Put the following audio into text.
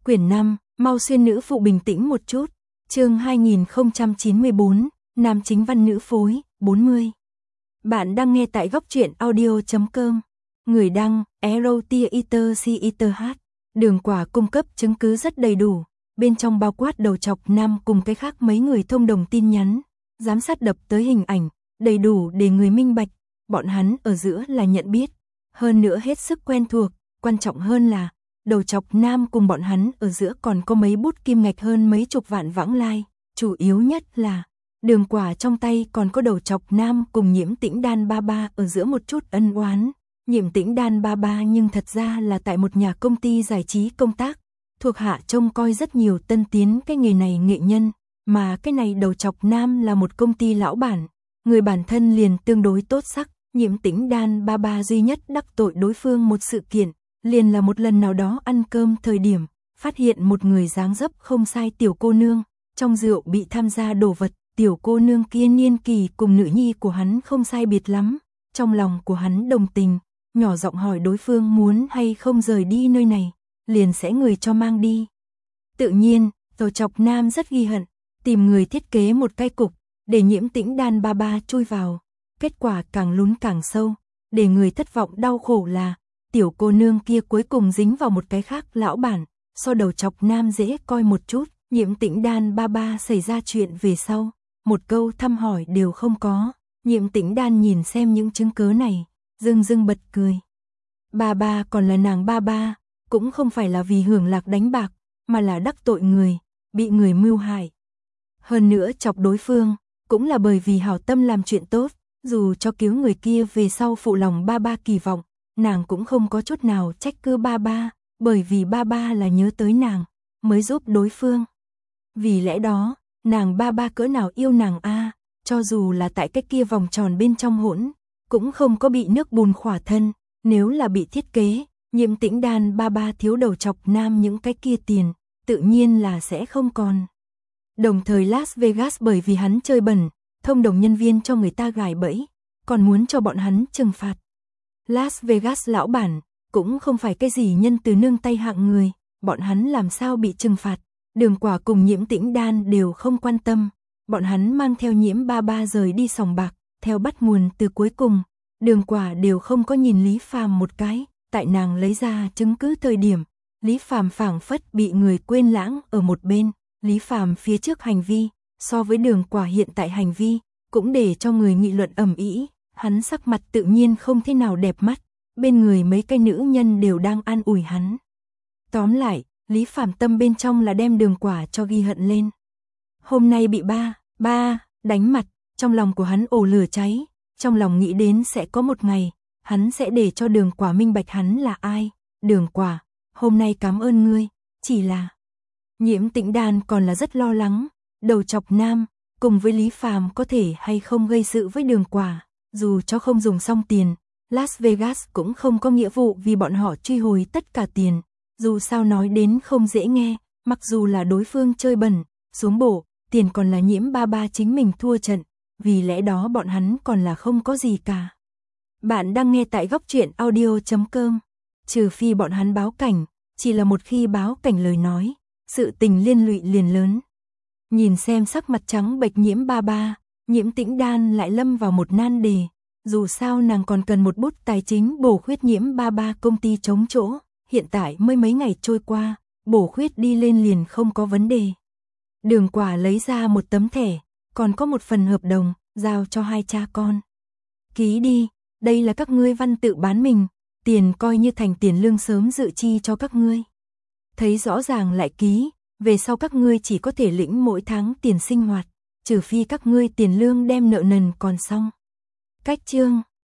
Quyển 5, mau xuyên nữ phụ bình tĩnh một chút. Chương 2094, nam chính văn nữ phối, 40. Bạn đang nghe tại góc truyện audio.com. Người đăng, Erotiaiter. Đường Quả cung cấp chứng cứ rất đầy đủ, bên trong bao quát đầu chọc nam cùng cái khác mấy người thông đồng tin nhắn, giám sát đập tới hình ảnh, đầy đủ để người minh bạch, bọn hắn ở giữa là nhận biết, hơn nữa hết sức quen thuộc, quan trọng hơn là đầu chọc nam cùng bọn hắn ở giữa còn có mấy bút kim ngạch hơn mấy chục vạn vãng lai, chủ yếu nhất là Đường Quả trong tay còn có đầu chọc nam cùng Nhiễm Tĩnh Đan ba ba ở giữa một chút ân oán. Nhiễm Tĩnh Đan ba ba nhưng thật ra là tại một nhà công ty giải trí công tác, thuộc hạ trông coi rất nhiều tân tiến cái nghề này nghệ nhân, mà cái này đầu chọc nam là một công ty lão bản, người bản thân liền tương đối tốt sắc. Nhiễm Tĩnh Đan ba ba duy nhất đắc tội đối phương một sự kiện, liền là một lần nào đó ăn cơm thời điểm, phát hiện một người dáng dấp không sai tiểu cô nương, trong rượu bị tham gia đồ vật, tiểu cô nương kia niên kỳ cùng nữ nhi của hắn không sai biệt lắm, trong lòng của hắn đồng tình, nhỏ giọng hỏi đối phương muốn hay không rời đi nơi này, liền sẽ người cho mang đi. Tự nhiên, đầu chọc nam rất ghi hận, tìm người thiết kế một cái cục, để Nhiễm Tĩnh Đan ba ba chui vào, kết quả càng lún càng sâu, để người thất vọng đau khổ là tiểu cô nương kia cuối cùng dính vào một cái khác lão bản, so đầu chọc nam dễ coi một chút. Nhiễm Tĩnh Đan ba ba xảy ra chuyện về sau, một câu thăm hỏi đều không có. Nhiễm Tĩnh Đan nhìn xem những chứng cứ này, dưng dưng bật cười. Ba ba còn là nàng ba ba, cũng không phải là vì hưởng lạc đánh bạc, mà là đắc tội người, bị người mưu hại. Hơn nữa chọc đối phương, cũng là bởi vì hảo tâm làm chuyện tốt, dù cho cứu người kia về sau phụ lòng ba ba kỳ vọng, nàng cũng không có chút nào trách cứ ba ba, bởi vì ba ba là nhớ tới nàng, mới giúp đối phương. Vì lẽ đó, nàng ba ba cỡ nào yêu nàng a, cho dù là tại cái kia vòng tròn bên trong hỗn, cũng không có bị nước bùn khỏa thân, nếu là bị thiết kế, Nhiễm Tĩnh Đan ba ba thiếu đầu chọc nam những cái kia tiền, tự nhiên là sẽ không còn. Đồng thời Las Vegas bởi vì hắn chơi bẩn, thông đồng nhân viên cho người ta gài bẫy, còn muốn cho bọn hắn trừng phạt. Las Vegas lão bản, cũng không phải cái gì nhân từ nương tay hạng người, bọn hắn làm sao bị trừng phạt. Đường Quả cùng Nhiễm Tĩnh Đan đều không quan tâm, bọn hắn mang theo Nhiễm ba ba rời đi sòng bạc, theo bắt nguồn từ cuối cùng, Đường Quả đều không có nhìn Lý Phàm một cái, tại nàng lấy ra chứng cứ thời điểm, Lý Phàm phảng phất bị người quên lãng ở một bên, Lý Phàm phía trước hành vi, so với Đường Quả hiện tại hành vi, cũng để cho người nghị luận ầm ĩ, hắn sắc mặt tự nhiên không thế nào đẹp mắt, bên người mấy cái nữ nhân đều đang an ủi hắn. Tóm lại, Lý Phàm tâm bên trong là đem Đường Quả cho ghi hận lên. Hôm nay bị ba đánh mặt, trong lòng của hắn ổ lửa cháy, trong lòng nghĩ đến sẽ có một ngày, hắn sẽ để cho Đường Quả minh bạch hắn là ai. Đường Quả, hôm nay cảm ơn ngươi, chỉ là Nhiễm Tĩnh Đan còn là rất lo lắng, đầu chọc nam, cùng với Lý Phàm có thể hay không gây sự với Đường Quả, dù cho không dùng xong tiền, Las Vegas cũng không có nghĩa vụ vì bọn họ truy hồi tất cả tiền. Dù sao nói đến không dễ nghe, mặc dù là đối phương chơi bẩn, xuống bổ, tiền còn là Nhiễm ba ba chính mình thua trận, vì lẽ đó bọn hắn còn là không có gì cả. Bạn đang nghe tại góc truyện audio.com, trừ phi bọn hắn báo cảnh, chỉ là một khi báo cảnh lời nói, sự tình liên lụy liền lớn. Nhìn xem sắc mặt trắng bệch Nhiễm ba ba, Nhiễm Tĩnh Đan lại lâm vào một nan đề, dù sao nàng còn cần một bút tài chính bổ khuyết Nhiễm ba ba công ty trống chỗ. Hiện tại mới mấy ngày trôi qua, bổ khuyết đi lên liền không có vấn đề. Đường Quả lấy ra một tấm thẻ, còn có một phần hợp đồng, giao cho hai cha con. Ký đi, đây là các ngươi văn tự bán mình, tiền coi như thành tiền lương sớm dự chi cho các ngươi. Thấy rõ ràng lại ký, về sau các ngươi chỉ có thể lĩnh mỗi tháng tiền sinh hoạt, trừ phi các ngươi tiền lương đem nợ nần còn xong. Cách chương